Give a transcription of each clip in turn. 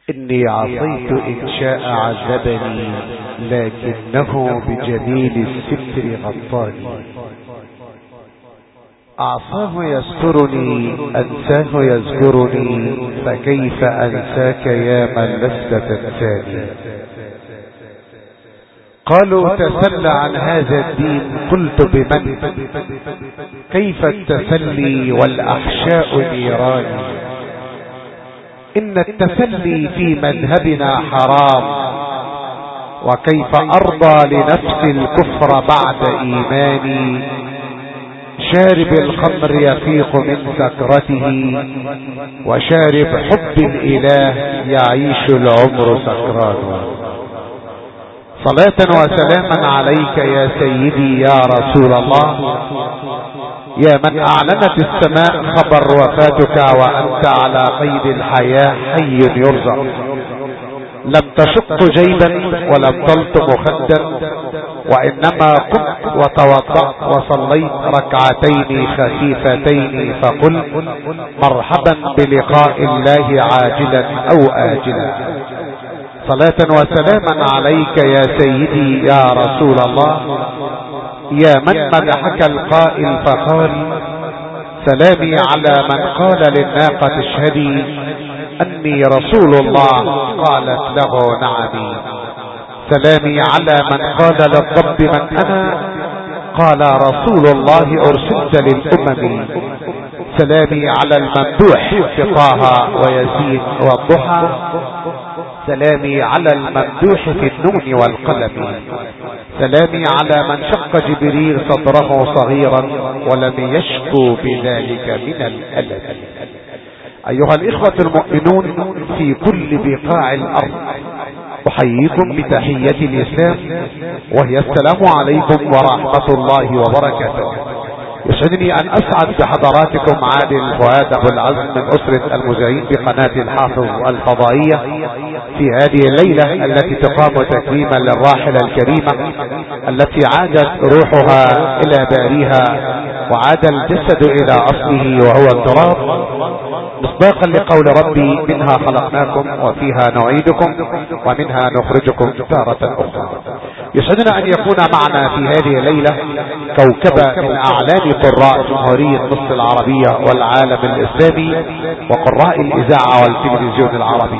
إني عصيت إن شاء عذبني، لكنه بجميل الستر غطاني. أعصاه يسترني، أنساه يذكرني، فكيف أنساك يا من لست تنساني. قالوا تسل عن هذا الدين، قلت بمن؟ كيف التسلي والأحشاء نيران. إن التسلي في مذهبنا حرام، وكيف أرضى لنفس الكفر بعد إيماني. شارب الخمر يفيق من سكرته، وشارب حب الإله يعيش العمر سكران. صلاة وسلاما عليك يا سيدي يا رسول الله، يا من أعلنت السماء خبر وفاتك، وأنت على قيد الحياة حي يرزق. لم تشق جيبا ولم تلط مخدا، وإنما قمت وتوضأت وصليت ركعتين خفيفتين، فقل مرحبا بلقاء الله عاجلا أو آجلا. صلاة وسلاما عليك يا سيدي يا رسول الله، يا من مدحك القائل فقال سلامي على من قال للناقة اشهدي أني رسول الله، قالت له نعمي. سلامي على من قال للضب من أنا، قال رسول الله أرسلت للأمم. سلامي على الممدوح في طه وياسين والضحى، سلامي على الممدوح في النون والقلم. سلامي على من شق جبريل صدره صغيرا ولم يشكو بذلك من الألم. أيها الإخوة المؤمنون في كل بقاع الأرض، أحييكم بتحية الإسلام، وهي السلام عليكم ورحمة الله وبركاته. يسعدني أن أسعد بحضراتكم عادل فؤاد أبو العزم من أسرة المذيعين بقناة الحافظ الفضائية في هذه الليلة التي تقام تكريما للراحلة الكريمة التي عادت روحها إلى باريها، وعاد الجسد إلى أصله وهو التراب، مصداقا لقول ربي منها خلقناكم وفيها نعيدكم ومنها نخرجكم تارة أخرى. يسعدنا أن يكون معنا في هذه الليلة كوكبة من أعلام قراء جمهورية مصر العربية والعالم الإسلامي وقراء الإذاعة والتلفزيون العربي.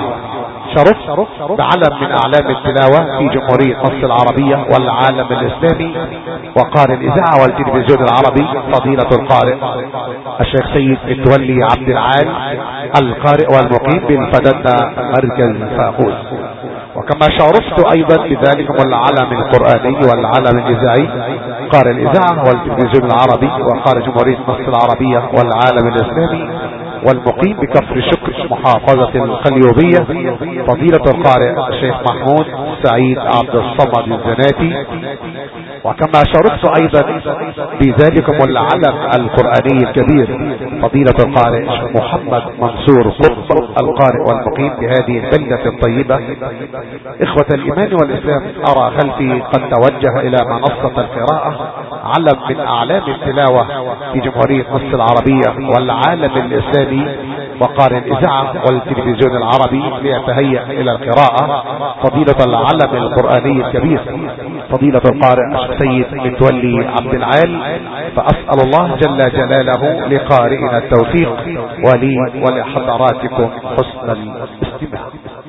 شرف بعلم من أعلام التلاوة في جمهورية مصر العربية والعالم الإسلامي وقارئ الإذاعة والتلفزيون العربي، فضيلة القارئ الشيخ سيد متولي عبد العال، القارئ والمقيم بالفدنة مركز فاقوس. وكما شرفت أيضا بذلكم العلم القرآني والعلم الإذاعي، قارئ الإذاعة والتلفزيون العربي وقارئ جمهورية مصر العربية والعالم الإسلامي والمقيم بكفر شكر محافظة القليوبية، فضيلة القارئ الشيخ محمود سعيد عبد الصمد الزناتي. وكما شرفت أيضا بذلكم العلم القرآني الكبير، فضيلة القارئ محمد منصور قطب، القارئ والمقيم بهذه البلدة الطيبة. إخوة الإيمان والإسلام، أرى خلفي قد توجه إلى منصة القراءة علم من أعلام التلاوة في جمهورية مصر العربية والعالم الإسلامي وقارئ الإذاعة والتلفزيون العربي ليتهيأ إلى القراءة، فضيلة العلم القرآني الكبير فضيلة القارئ السيد متولي عبد العال. فأسأل الله جل جلاله لقارئنا التوفيق ولي ولحضراتكم حسن الاستماع.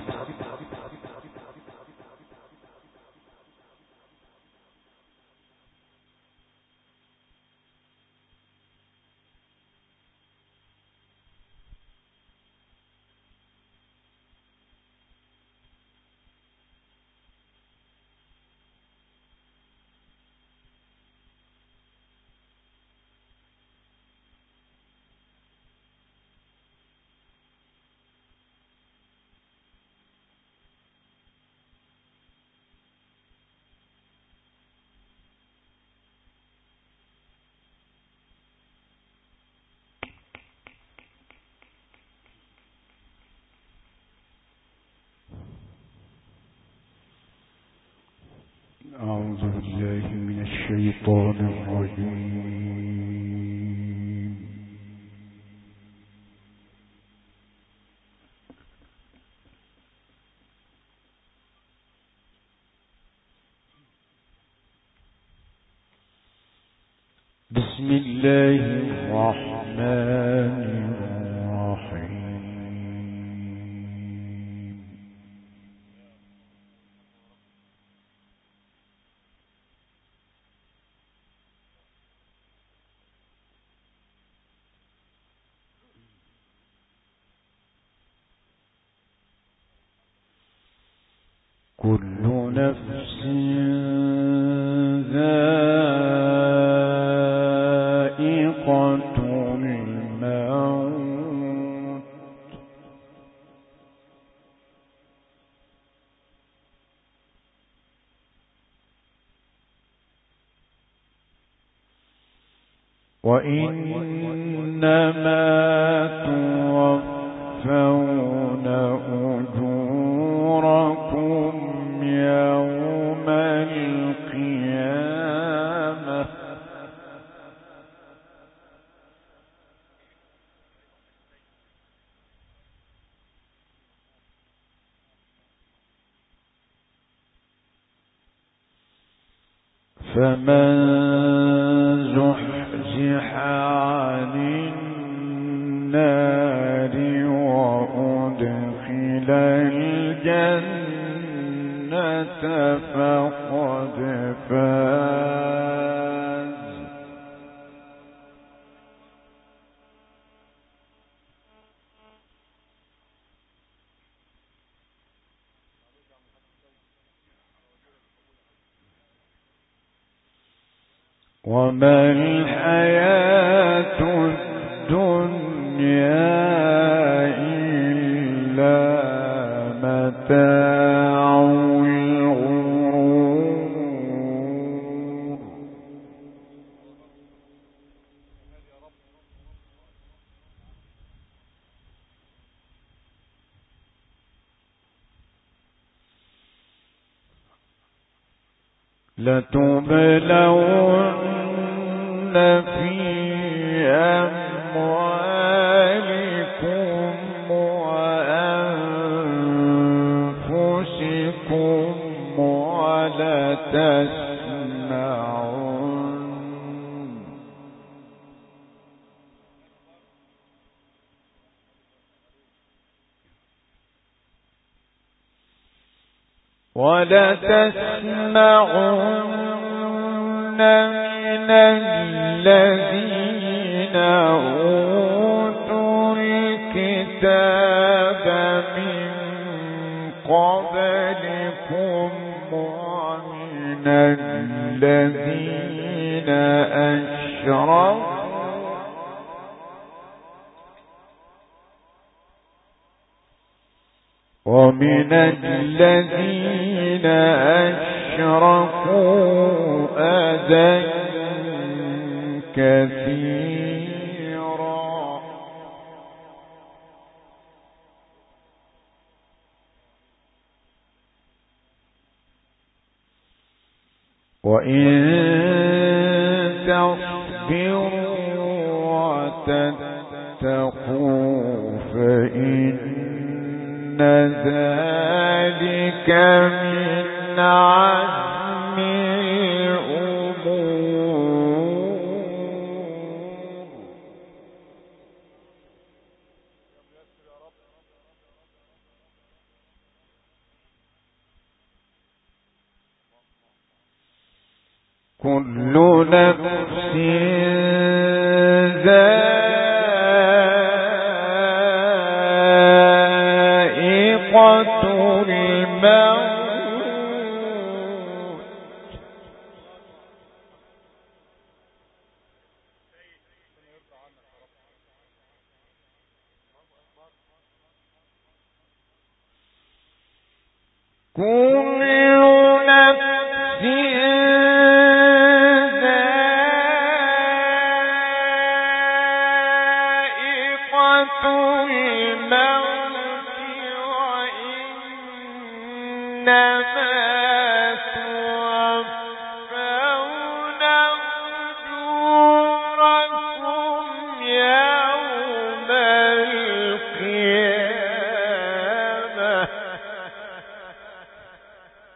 أعوذ بالله من الشيطان الرجيم. بسم الله الرحمن الرحيم. كل نفس ذائقة الموت وإنما توفون أجوركم يوم القيامة فمن زحزح عن النار وأدخل الجنة فقد فاز. وما الحياة الدنيا إلا متاع الغرور. لتبلون في أموالكم وأنفسكم ولتسمعن من الذين أوتوا الكتاب من قبلكم ومن الذين أشركوا أذى كثيرا وإن تصبروا وتتقوا فإن ذلك من عزم الأمور. كل نفس ذائقة الموت كل نفس ذائقة الموت وإنما توفون أجوركم يوم القيامة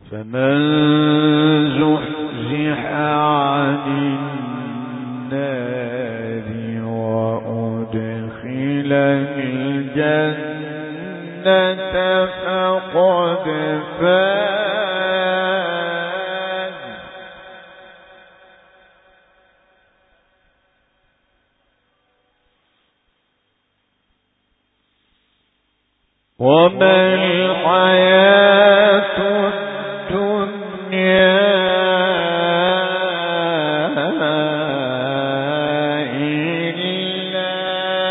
فمن زحزح عن النار وأدخل الجنة فقد فاز. وما الحياة الدنيا إلا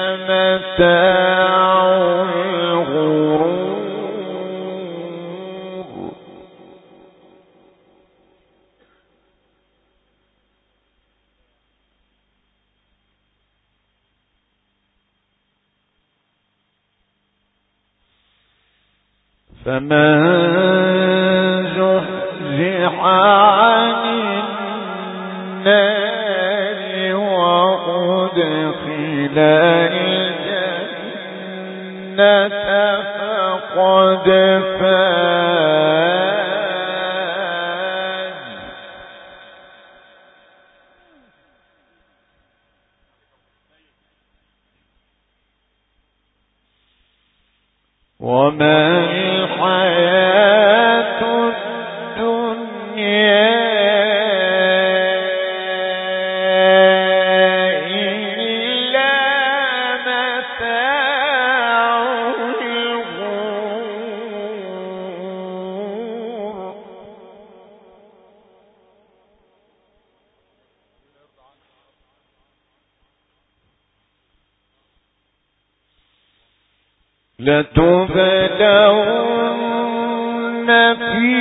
متاع الغرور. فمن زحزح عن النار وأدخل الجنة فقد فاز. وما الحياة الدنيا إلا متاع الغرور. لتبلغن في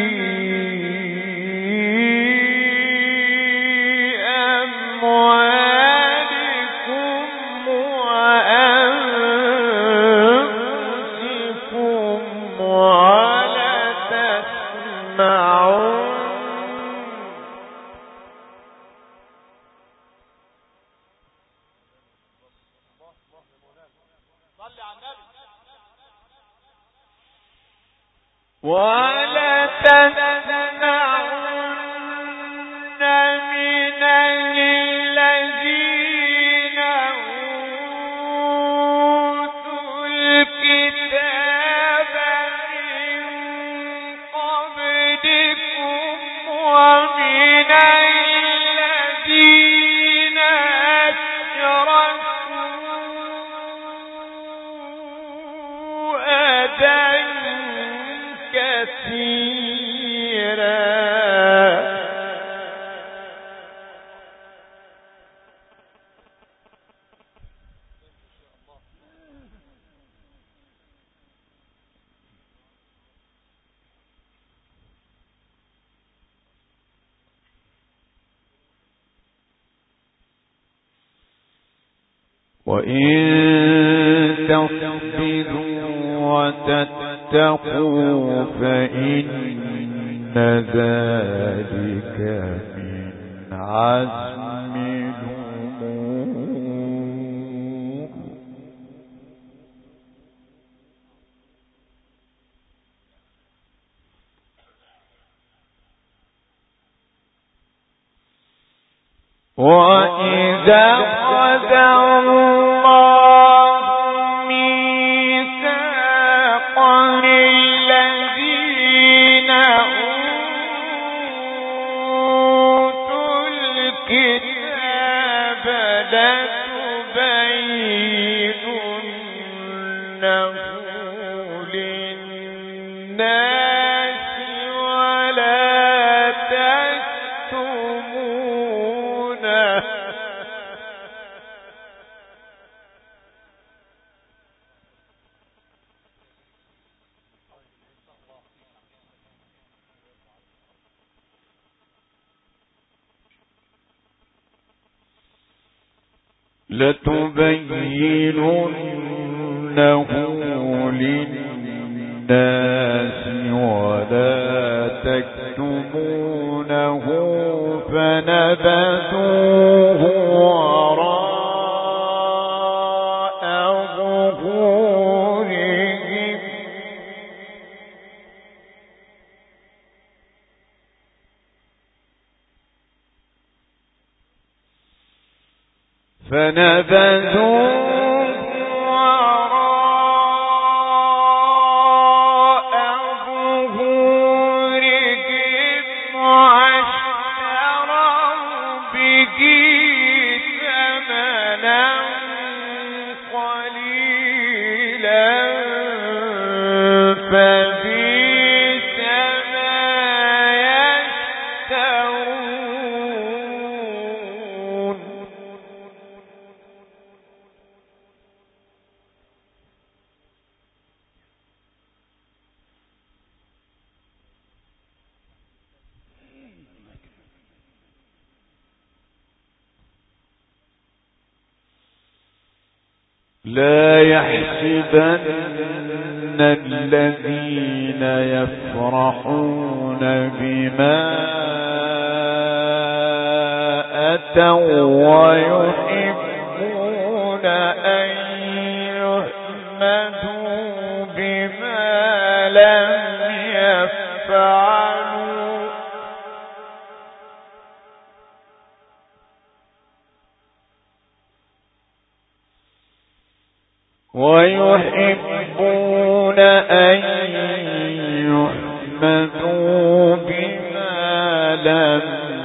أموالكم وأنفسكم ولتسمعن من الذين أوتوا الكتاب من قبلكم ومن الذين أشركوا أذى كثيرا. وإن تصبروا وتتقوا فإن ذلك من عزم الأمور. وإذا أخذ الله ميثاق الذين أوتوا الكتاب لتبيننه للناس ولا تكتمونه. لتبيننه للناس ولا تكتمونه فنبذوه وراء ظهورهم فنبذوه وراء ظهورهم واشتروا به ثمنا قليلا فبئس ما يشترون. لا يحسبن الذين يفرحون بما أتوا ويحبون أن يحمدوا بما لم يفعلوا ويحبون أن يحمدوا بما لم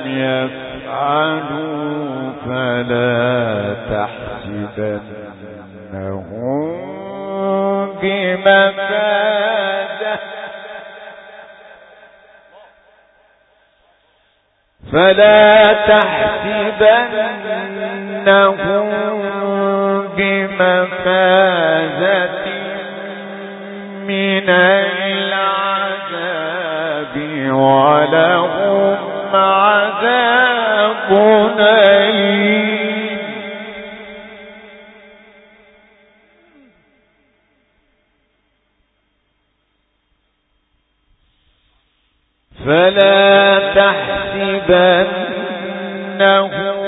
يفعلوا فلا تحسبنهم بمفازة بمفازة من العذاب ولهم عذاب أليم. فلا تحسبنهم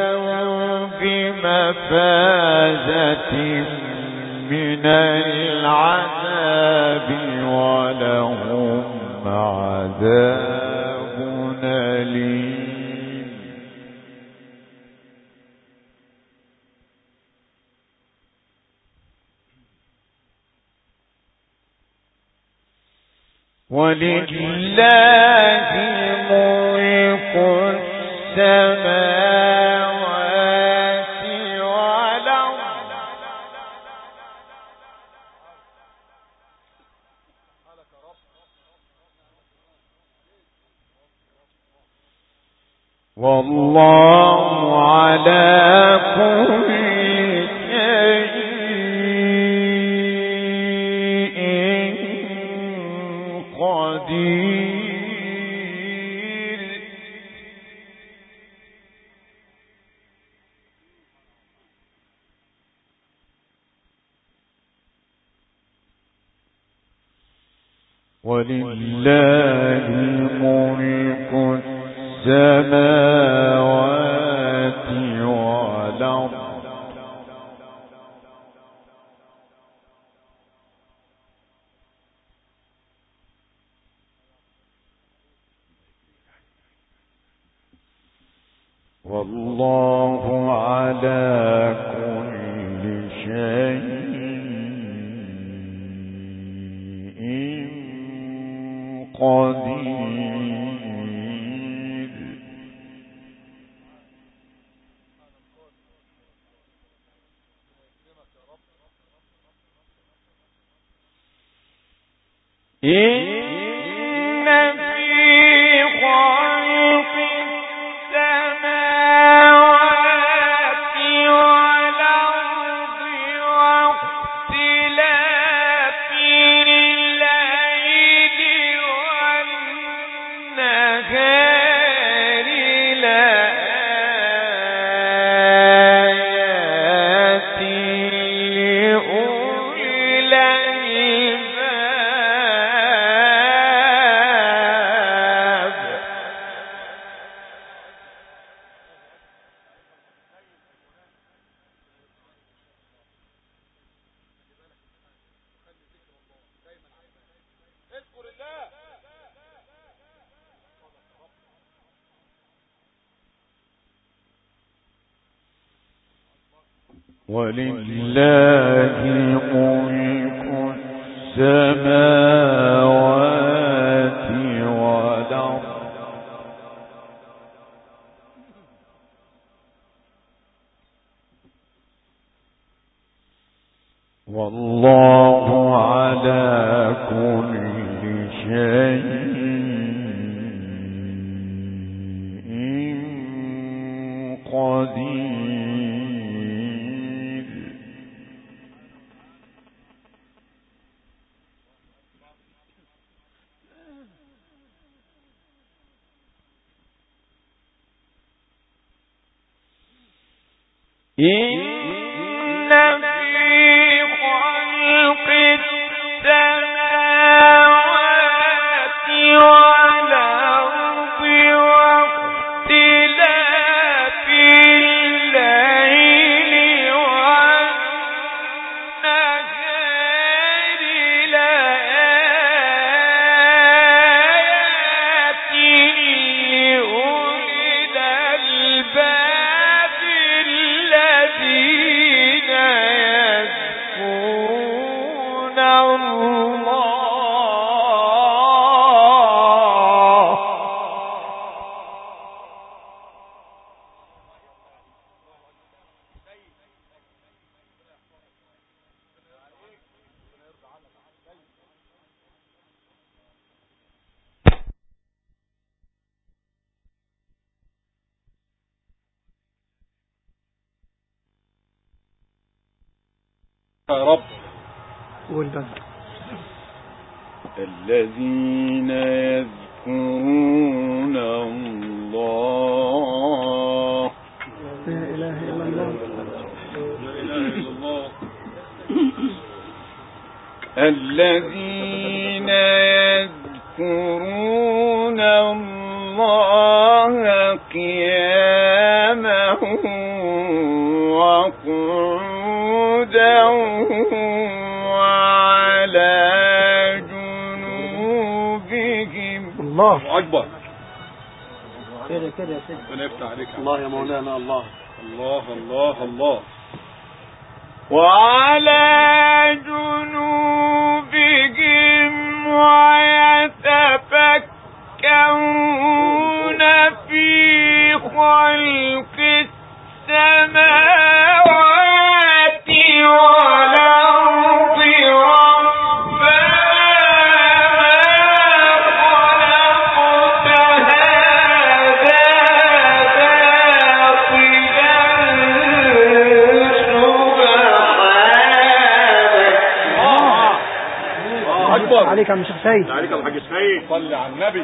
بمفازة من العذاب ولهم عذاب أليم. ولله ملك السماوات والأرض والله على كل شيء قدير. ولله ملك السماوات والأرض والله على كل شيء قدير. إن في خلق السماوات والأرض واختلاف الليل والنهار لآيات لأولي الألباب. ولله ملك السماوات والأرض والله على كل شيء قدير. إن في خلق السماوات والأرض واختلاف الليل والنهار لآيات لأولي الألباب الذين يذكرون الله يا رب. والبدر الذين يذكرون الله لا إله إلا الله الذين يذكرون الله قياما وقعودا وعلى جنوبهم. الله أكبر. كده يا سيدي. ربنا يفتح عليك. الله يا مولانا. الله الله الله الله. وعلى جنوبهم ويتفكرون في خلق السماوات والأرض عليك يا عم شيخ سيد. عليك يا الحاج سيد. صلي على النبي.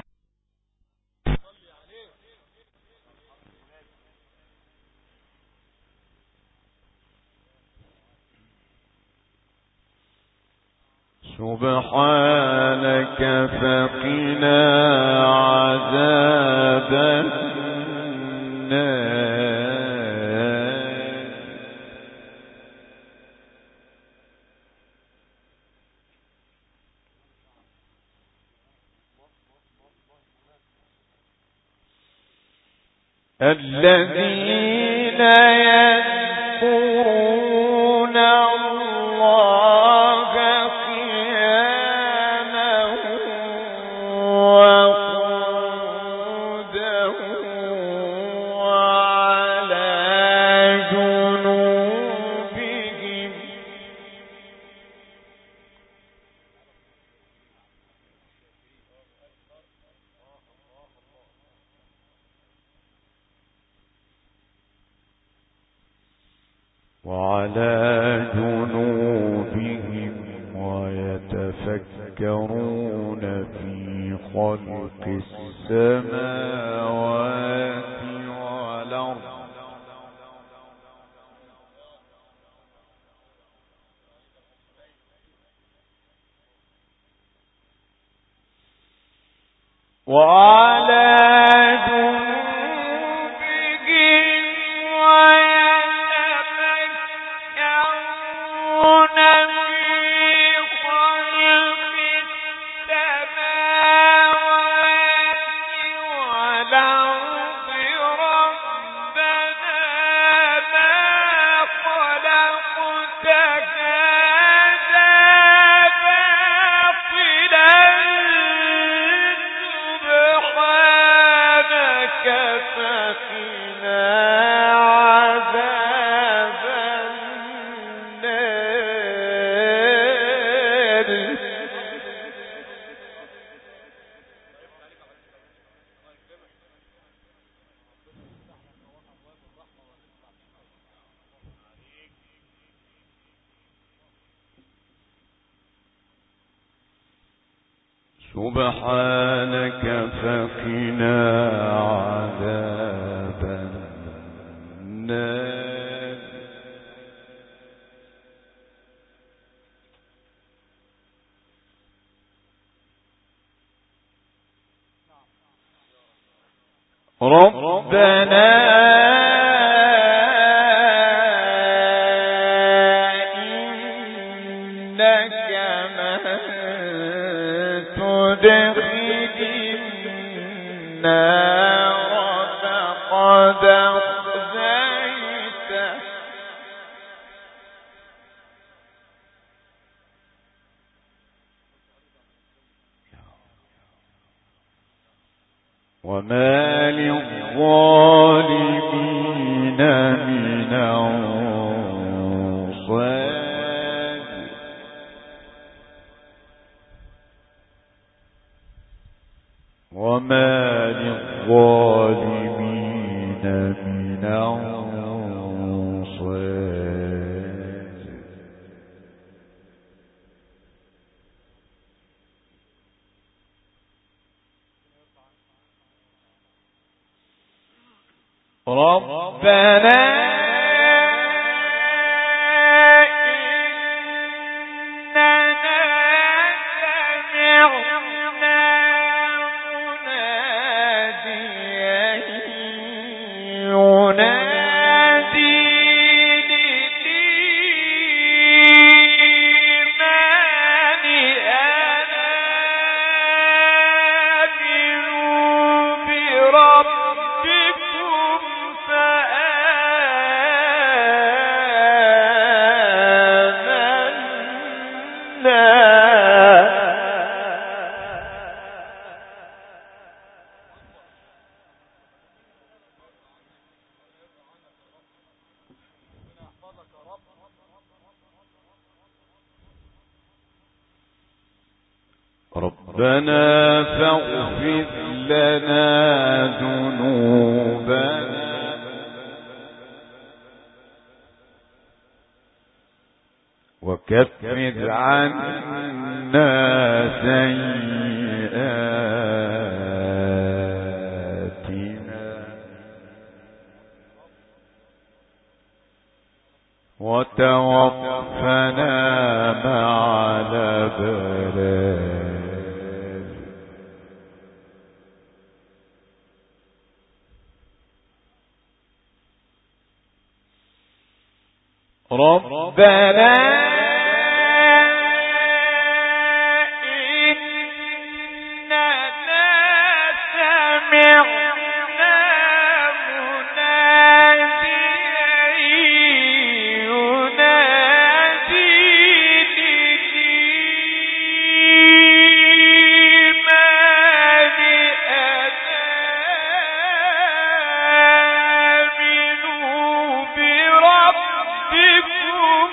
سبحانك فقنا عذاب النار. الذين يذكرون الله قياما وقعودا وعلى جنوبهم. وعلى جنوبهم ويتفكرون في خلق السماوات والأرض وعلى جنوبهم ويتفكرون في خلق السماوات والأرض ربنا ما خلقت سبحانك فقنا عذاب النار. ربنا إنك تدخل النار فقد أخزيته وما للظالمين من أنصار. وما للظالمين من أنصار. ربنا ربنا فاغفر لنا ذنوبنا وكفر عنا سيئاتنا وتوفنا مع الأبرار. ربنا إننا سمعنا مناديا ينادي للإيمان أن آمنوا بربكم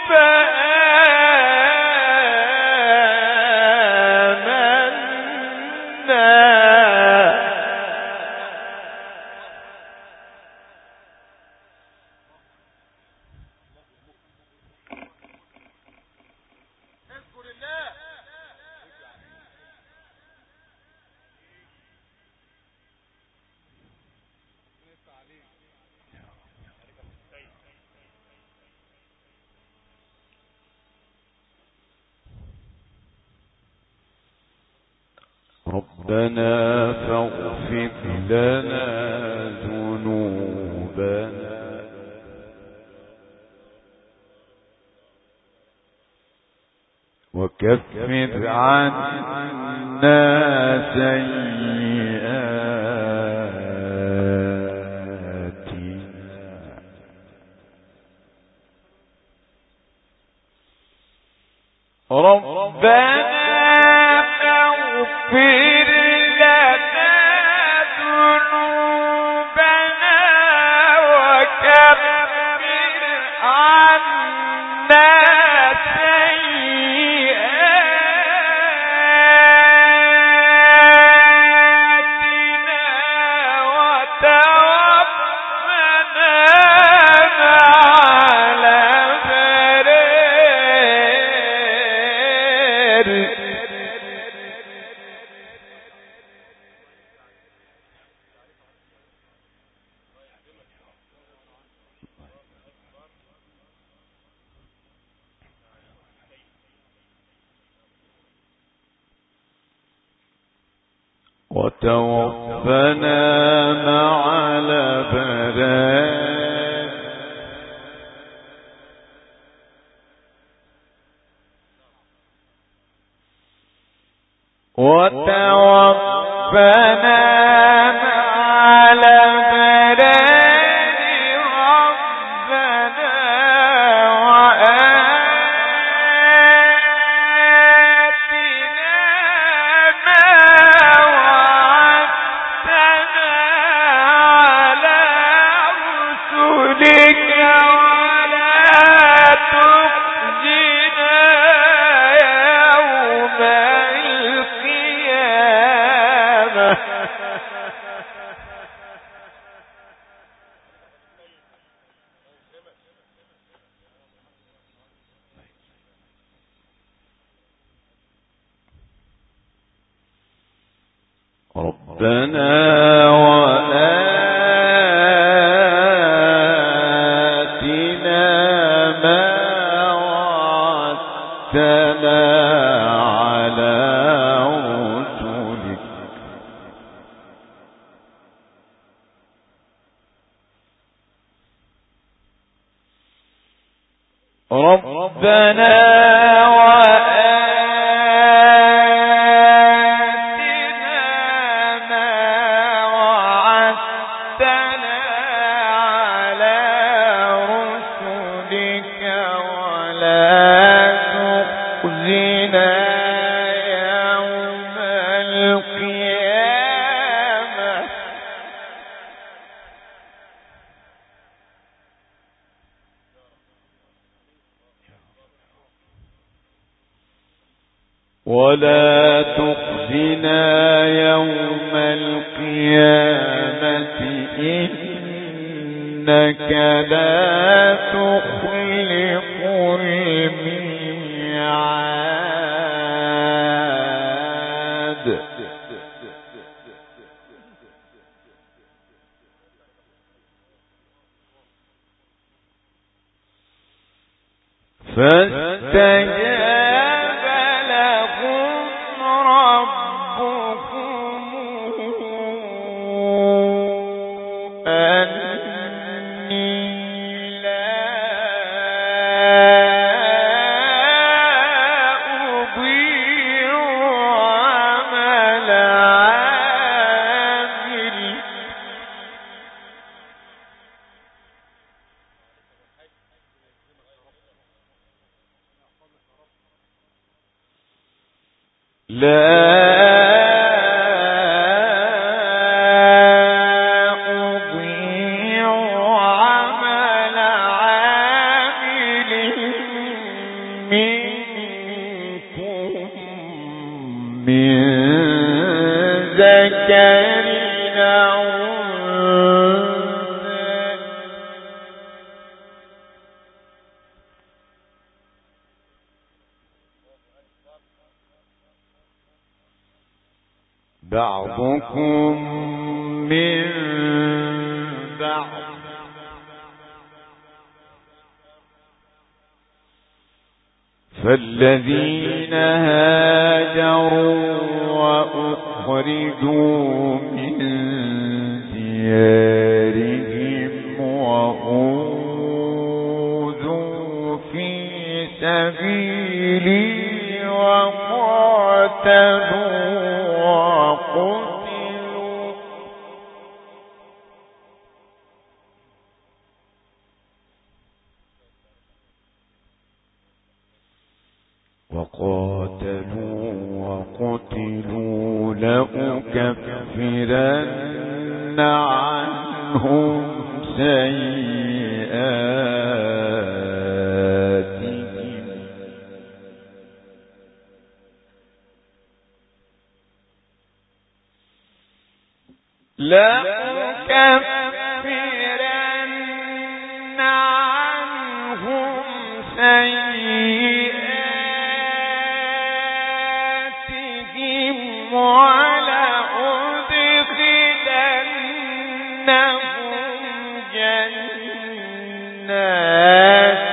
ربنا فاغفر لنا ذنوبنا وكفر عنا سيئاتنا ربنا اغفر لنا ذنوبنا وتوفنا مع الأبرار وتوفنا مع الأبرار ربنا وآتنا ما وعدتنا على رسلك ربنا ولا تخزنا يوم القيامة إنك لا تخلف الميعاد فاستجاب لهم ربهم أني لا أضيع عمل عامل لا أضيع عمل عامل منكم من ذكر أو أنثى بعضكم من بعض فالذين هاجروا وأخرجوا من ديارهم وأوذوا في سبيلي وقاتلوا وقتلوا لأكفرن عنهم سيئاتهم لأكفرن عنهم سيئاتهم ولأدخلنهم جنات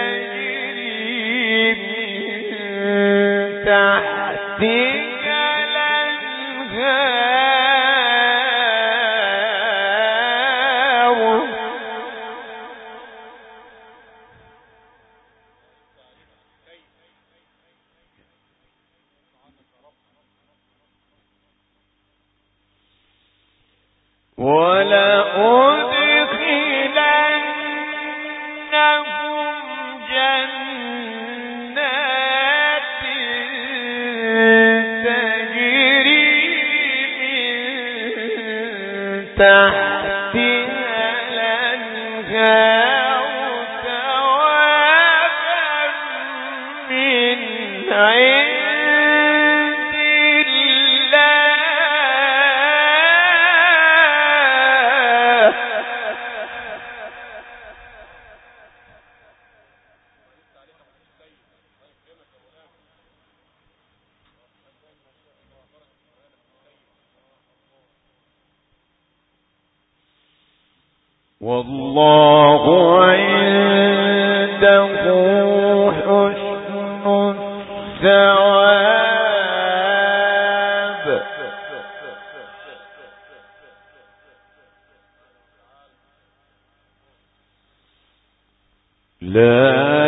تجري من تحتها ولأدخلنهم جنات تجري من تحتها الأنهار ثوابا من عند والله عنده حسن الثواب لا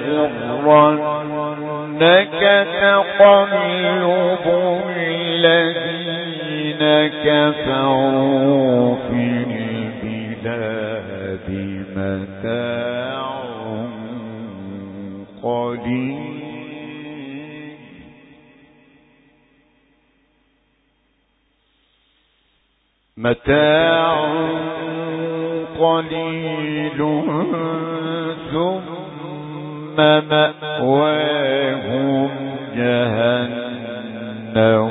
يغرنك تقلب الذين كفروا في البلاد متاع قليل ثم مأواهم جهنم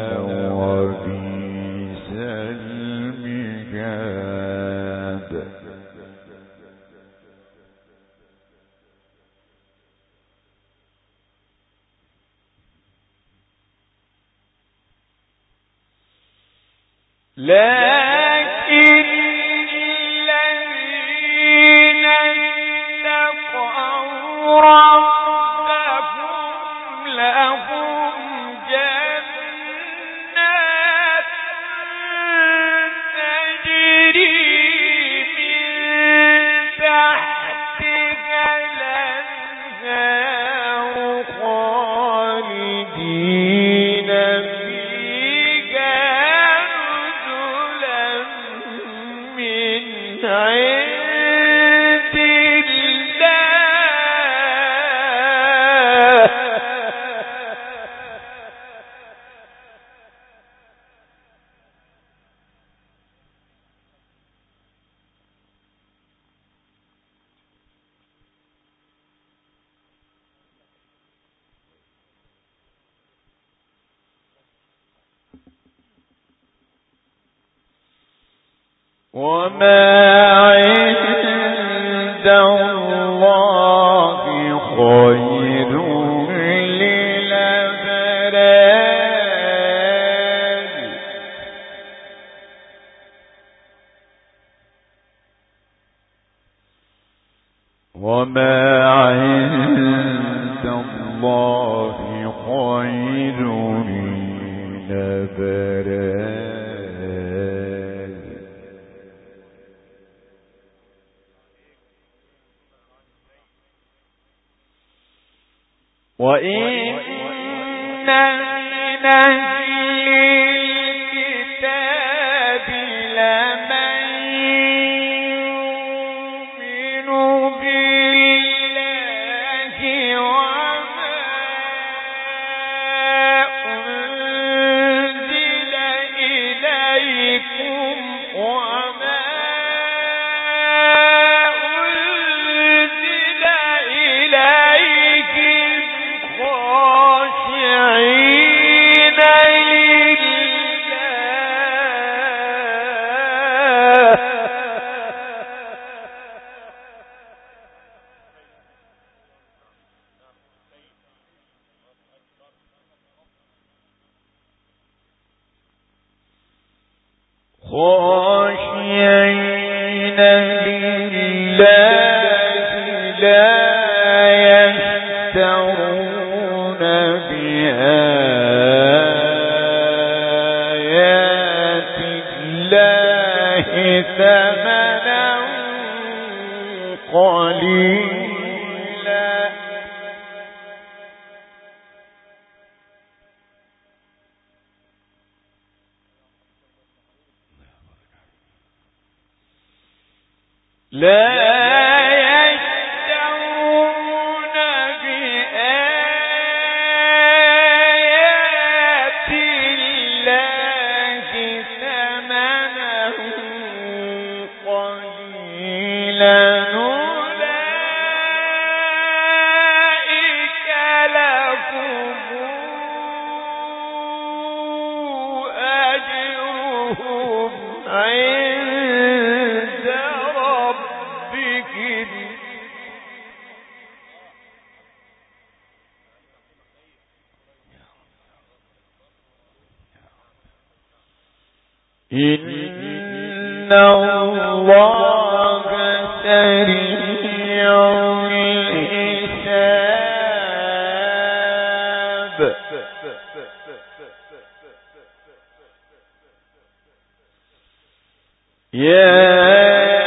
وبئس المهاد لكن الذين اتقوا ربهم لهم جنات تجري من تحتها الأنهار خالدين فيها نزلا من عند الله وما عند الله خير للأبرار وما عند الله خير للأبرار وإن من أهل الكتاب لمن يؤمن بالله وما أنزل إليكم وما أنزل إليهم خاشعين لله خاشعين لله لا يشترون بآيات الله ثمنا قليلا إن الله سريع الحساب يا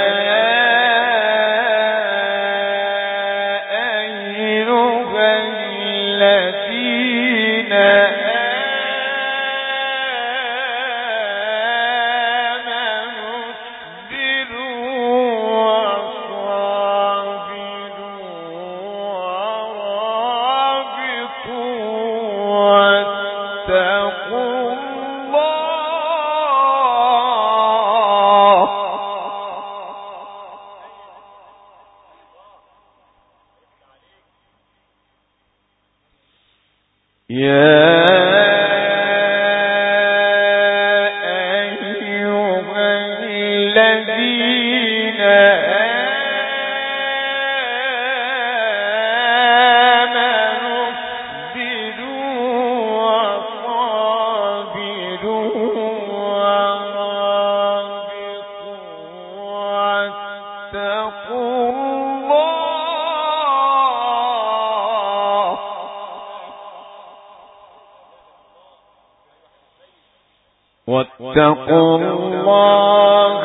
واتقوا الله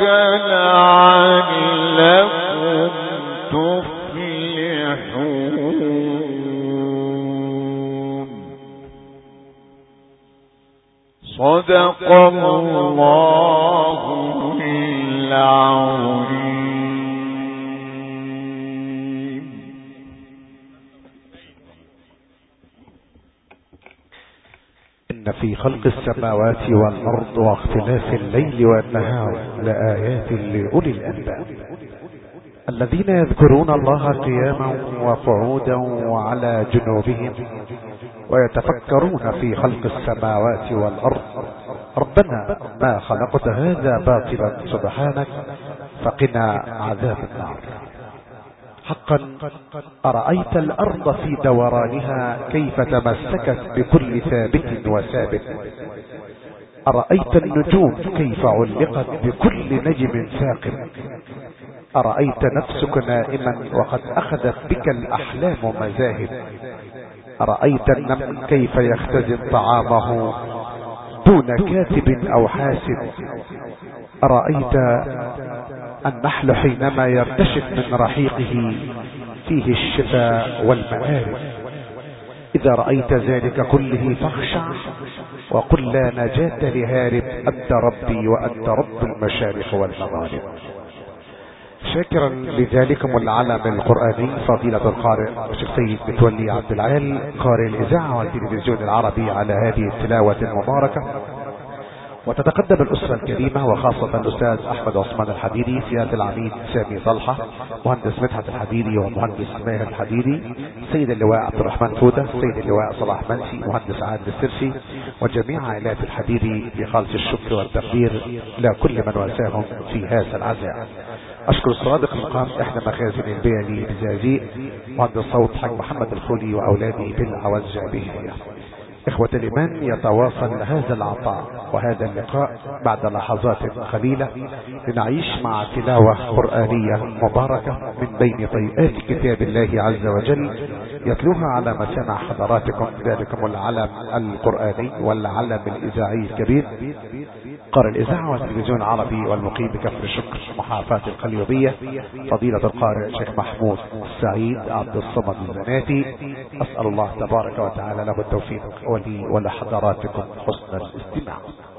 لعلكم تفلحون صدق الله العظيم. إن في خلق السماوات والأرض واختلاف الليل والنهار لآيات لأولي الألباب الذين يذكرون الله قياما وقعودا وعلى جنوبهم ويتفكرون في خلق السماوات والأرض ربنا ما خلقت هذا باطلا سبحانك فقنا عذاب النار. حقا أرأيت الأرض في دورانها كيف تمسكت بكل ثابت وثابت. أرأيت النجوم كيف علقت بكل نجم ثاقب. أرأيت نفسك نائما وقد أخذت بك الأحلام مذاهب. أرأيت النمل كيف يختزن طعامه دون كاتب أو حاسب. أرأيت النحل حينما يرتشف من رحيقه فيه الشفاء والمآرب. إذا رأيت ذلك كله فاخشع وقل لا نجاة لهارب أنت ربي وأنت رب المشارق والمغارب. شاكرا لذلكم العلم القرآني فضيلة القارئ الشيخ سيد متولي عبد العال قارئ الإذاعة والتلفزيون العربي على هذه التلاوة المباركة. وتتقدم الأسرة الكريمة وخاصة الأستاذ أحمد عثمان الحديدي سيادة العميد سامي طلحة مهندس مدحت الحديدي ومهندس ماهر الحديدي سيد اللواء عبد الرحمن فودة سيد اللواء صلاح منسي مهندس عادل السرسي وجميع عائلات الحديدي بخالص الشكر والتقدير لكل من واساهم في هذا العزاء. أشكر الصادق المقام إحدى مخازن البيلي بزازيق مهندس صوت حاج محمد الخولي وأولاده بالعوزة به. إخوة الإيمان يتواصل هذا العطاء وهذا اللقاء بعد لحظات قليلة لنعيش مع تلاوة قرآنية مباركة من بين طيئات كتاب الله عز وجل يتلوها على مسامع حضراتكم ذلكم العلم القرآني والعلم الإذاعي الكبير قارئ الإذاعة والتلفزيون العربي والمقيم بكفر الشكر محافاة القليوبية فضيلة القارئ الشيخ محمود السعيد عبد الصمد الزناتي. أسأل الله تبارك وتعالى له التوفيق ولي ولحضراتكم حسن الاستماع.